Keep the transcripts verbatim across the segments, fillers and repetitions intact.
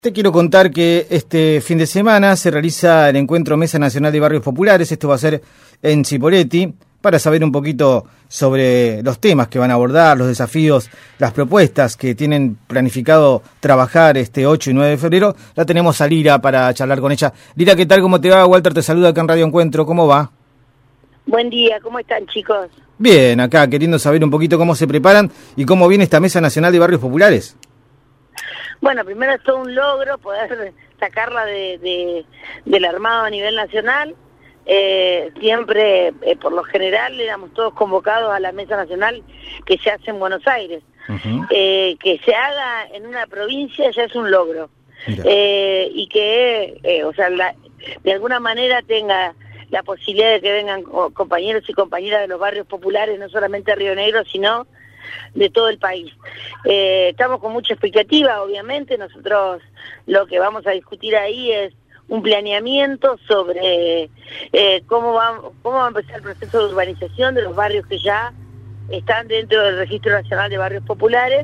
Te quiero contar que este fin de semana se realiza el encuentro Mesa Nacional de Barrios Populares. Esto va a ser en Cipolletti, para saber un poquito sobre los temas que van a abordar, los desafíos, las propuestas que tienen planificado trabajar este ocho y nueve de febrero. La tenemos a Lira para charlar con ella. Lira, ¿qué tal? ¿Cómo te va? Walter te saluda acá en Radio Encuentro. ¿Cómo va? Buen día, ¿cómo están, chicos? Bien, acá queriendo saber un poquito cómo se preparan y cómo viene esta Mesa Nacional de Barrios Populares. Bueno, primero es todo un logro poder sacarla de, de, del armado a nivel nacional. Eh, siempre, eh, por lo general, éramos todos convocados a la Mesa Nacional que se hace en Buenos Aires. Uh-huh. eh, que se haga en una provincia ya es un logro. Eh, y que, eh, o sea, la, de alguna manera tenga la posibilidad de que vengan compañeros y compañeras de los barrios populares, no solamente de Río Negro, sino de todo el país. Eh, estamos con mucha expectativa, obviamente. Nosotros lo que vamos a discutir ahí es un planeamiento sobre eh, cómo va, cómo va a empezar el proceso de urbanización de los barrios que ya están dentro del Registro Nacional de Barrios Populares,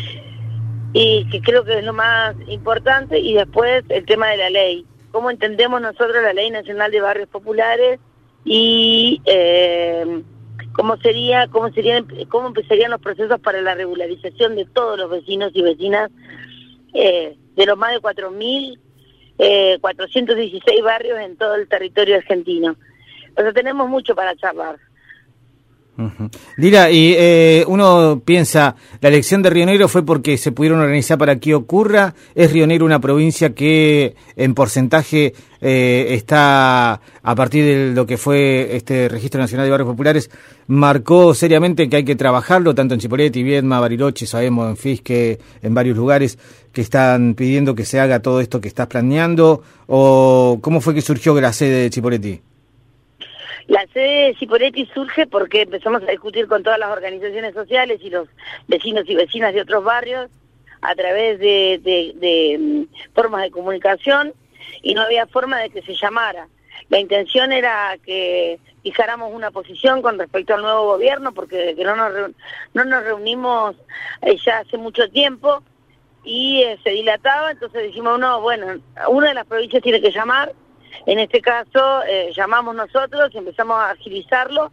y que creo que es lo más importante. Y después el tema de la ley, cómo entendemos nosotros la Ley Nacional de Barrios Populares y eh, cómo sería, cómo serían, cómo empezarían los procesos para la regularización de todos los vecinos y vecinas eh, de los más de cuatro mil cuatrocientos dieciséis barrios en todo el territorio argentino. O sea, tenemos mucho para charlar. Uh-huh. Lira, y eh, uno piensa, la elección de Río Negro fue porque se pudieron organizar para que ocurra. ¿Es Río Negro una provincia que en porcentaje eh, está, a partir de lo que fue este Registro Nacional de Barrios Populares, marcó seriamente que hay que trabajarlo, tanto en Cipolletti, Viedma, Bariloche, sabemos, en Fisque, en varios lugares que están pidiendo que se haga todo esto que estás planeando? ¿O cómo fue que surgió la sede de Cipolletti? La sede de Cipolletti surge porque empezamos a discutir con todas las organizaciones sociales y los vecinos y vecinas de otros barrios a través de, de, de formas de comunicación, y no había forma de que se llamara. La intención era que fijáramos una posición con respecto al nuevo gobierno, porque que no nos, no nos reunimos eh, ya hace mucho tiempo y eh, se dilataba. Entonces dijimos, no, bueno, una de las provincias tiene que llamar. En este caso eh, llamamos nosotros y empezamos a agilizarlo,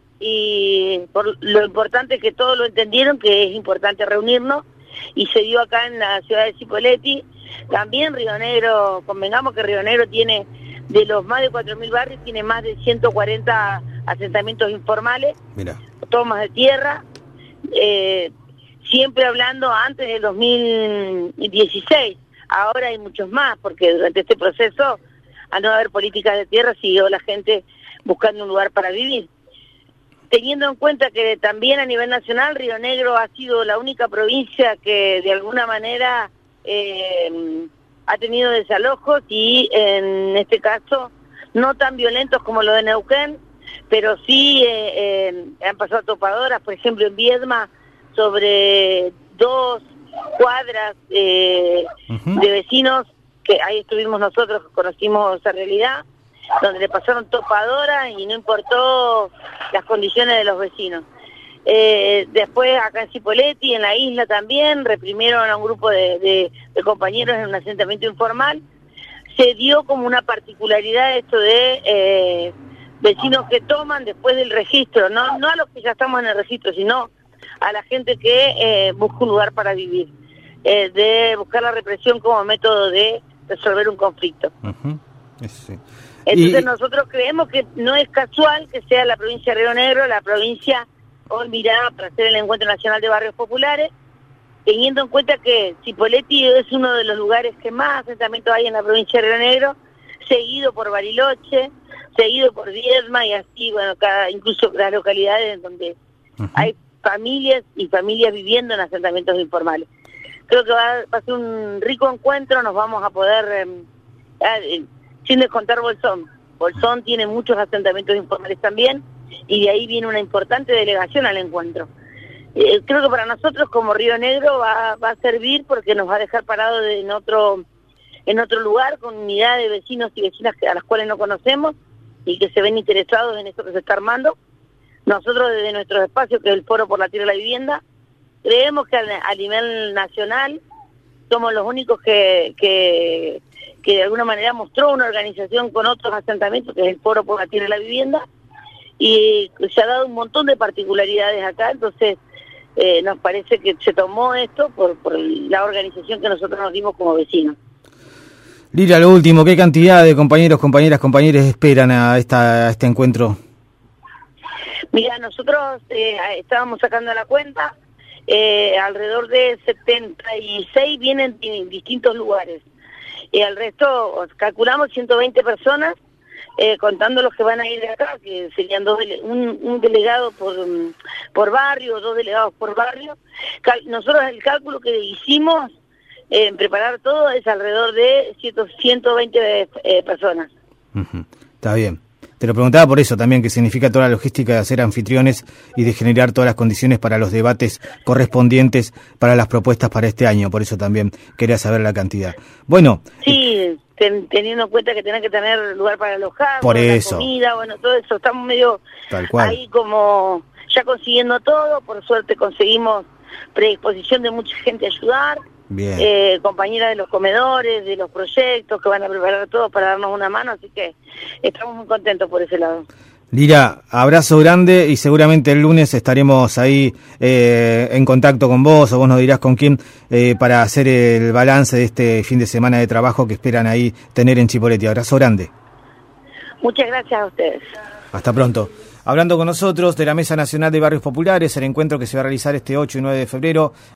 y por lo importante es que todos lo entendieron, que es importante reunirnos, y se dio acá en la ciudad de Cipolletti. También Río Negro, convengamos que Río Negro tiene, de los más de cuatro mil barrios, tiene más de ciento cuarenta asentamientos informales. Mirá. Tomas de tierra, eh, siempre hablando antes del dos mil dieciséis. Ahora hay muchos más, porque durante este proceso, a no haber políticas de tierra, siguió la gente buscando un lugar para vivir. Teniendo en cuenta que también a nivel nacional Río Negro ha sido la única provincia que de alguna manera eh, ha tenido desalojos, y en este caso no tan violentos como lo de Neuquén, pero sí eh, eh, han pasado topadoras, por ejemplo en Viedma, sobre dos cuadras eh, uh-huh. de vecinos, que ahí estuvimos nosotros, conocimos esa realidad, donde le pasaron topadoras y no importó las condiciones de los vecinos. Eh, después acá en Cipolletti, en la isla también, reprimieron a un grupo de, de, de compañeros en un asentamiento informal. Se dio como una particularidad esto de eh, vecinos que toman después del registro, no, no a los que ya estamos en el registro, sino a la gente que eh, busca un lugar para vivir, eh, de buscar la represión como método de resolver un conflicto. Uh-huh. Sí. Entonces y... nosotros creemos que no es casual que sea la provincia de Río Negro la provincia hoy mirada para hacer el Encuentro Nacional de Barrios Populares, teniendo en cuenta que Cipolletti es uno de los lugares que más asentamientos hay en la provincia de Río Negro, seguido por Bariloche, seguido por Viedma, y así, bueno, cada, incluso las localidades en donde uh-huh. hay familias y familias viviendo en asentamientos informales. Creo que va, va a ser un rico encuentro. Nos vamos a poder, eh, eh, sin descontar Bolsón. Bolsón tiene muchos asentamientos informales también, y de ahí viene una importante delegación al encuentro. Eh, creo que para nosotros como Río Negro va, va a servir, porque nos va a dejar parados en otro en otro lugar, con unidad de vecinos y vecinas que, a las cuales no conocemos y que se ven interesados en esto que se está armando. Nosotros desde nuestros espacios, que es el Foro por la Tierra y la Vivienda, creemos que a, a nivel nacional somos los únicos que, que, que de alguna manera mostró una organización con otros asentamientos, que es el Foro por la Tierra y la Vivienda, y se ha dado un montón de particularidades acá, entonces eh, nos parece que se tomó esto por, por la organización que nosotros nos dimos como vecinos. Lira, lo último, ¿qué cantidad de compañeros, compañeras, compañeros esperan a, esta, a este encuentro? Mira, nosotros eh, estábamos sacando la cuenta, eh, alrededor de setenta y seis vienen en distintos lugares, y al resto calculamos ciento veinte personas, eh, contando los que van a ir de acá, que serían dos dele un, un delegado por, por barrio, dos delegados por barrio. Cal nosotros el cálculo que hicimos en preparar todo es alrededor de ciento veinte eh, personas. Uh-huh. Está bien. Te lo preguntaba por eso también, que significa toda la logística de ser anfitriones y de generar todas las condiciones para los debates correspondientes para las propuestas para este año. Por eso también quería saber la cantidad. Bueno. Sí, ten, teniendo en cuenta que tenés que tener lugar para alojar, por eso. comida, bueno, todo eso. Estamos medio Tal cual. Ahí como ya consiguiendo todo. Por suerte conseguimos predisposición de mucha gente a ayudar. Bien. Eh, compañeras de los comedores, de los proyectos que van a preparar todo para darnos una mano, así que estamos muy contentos por ese lado. Lira, abrazo grande y seguramente el lunes estaremos ahí eh, en contacto con vos, o vos nos dirás con quién, eh, para hacer el balance de este fin de semana de trabajo que esperan ahí tener en Chipoleti. Abrazo grande. Muchas gracias a ustedes. Hasta pronto. Hablando con nosotros de la Mesa Nacional de Barrios Populares, el encuentro que se va a realizar este ocho y nueve de febrero